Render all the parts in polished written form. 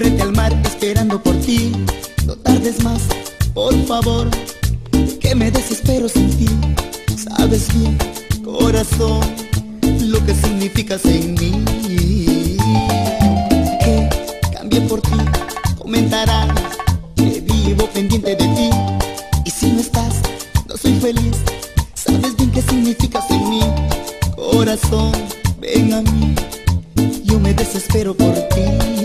frente al mar esperando por ti. No tardes más, por favor, que me desespero sin ti. Sabes bien, corazón, lo que significas en mí. Que cambié por ti, comentarás que vivo pendiente de ti. Y si no estás, no soy feliz. Sabes bien qué significas en mí. Corazón, ven a mí, yo me desespero por ti.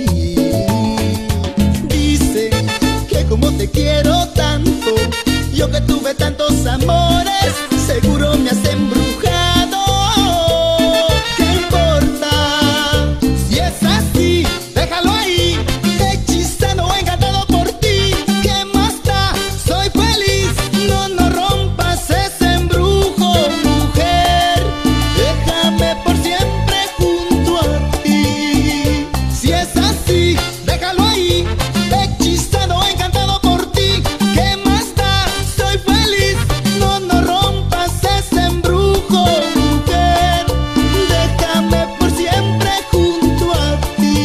Dice que como te quiero tanto, yo que tuve tantos amores, seguro me has embrujado. ¿Qué importa? Si es así, déjalo ahí. Hechizado o encantado por ti, ¿qué más da? Soy feliz. No, no rompas ese embrujo, mujer. Déjame por siempre junto a ti. Si es así, déjalo ahí. Hechizado o encantado por ti, ¿qué más da? Soy feliz. No, no rompas ese embrujo, mujer. Déjame por siempre junto a ti.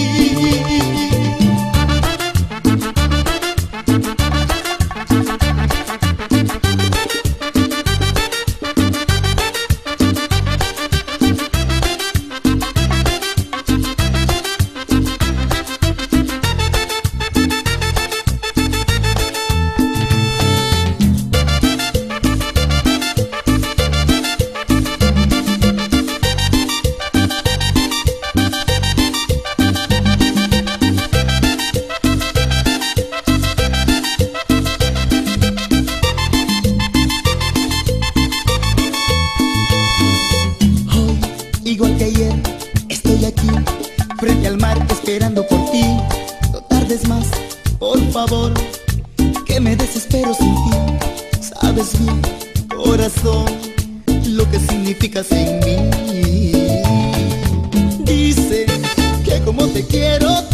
Igual que ayer, estoy aquí, frente al mar, esperando por ti. No tardes más, por favor, que me desespero sin ti. Sabes bien, corazón, lo que significas en mí. Dice que como te quiero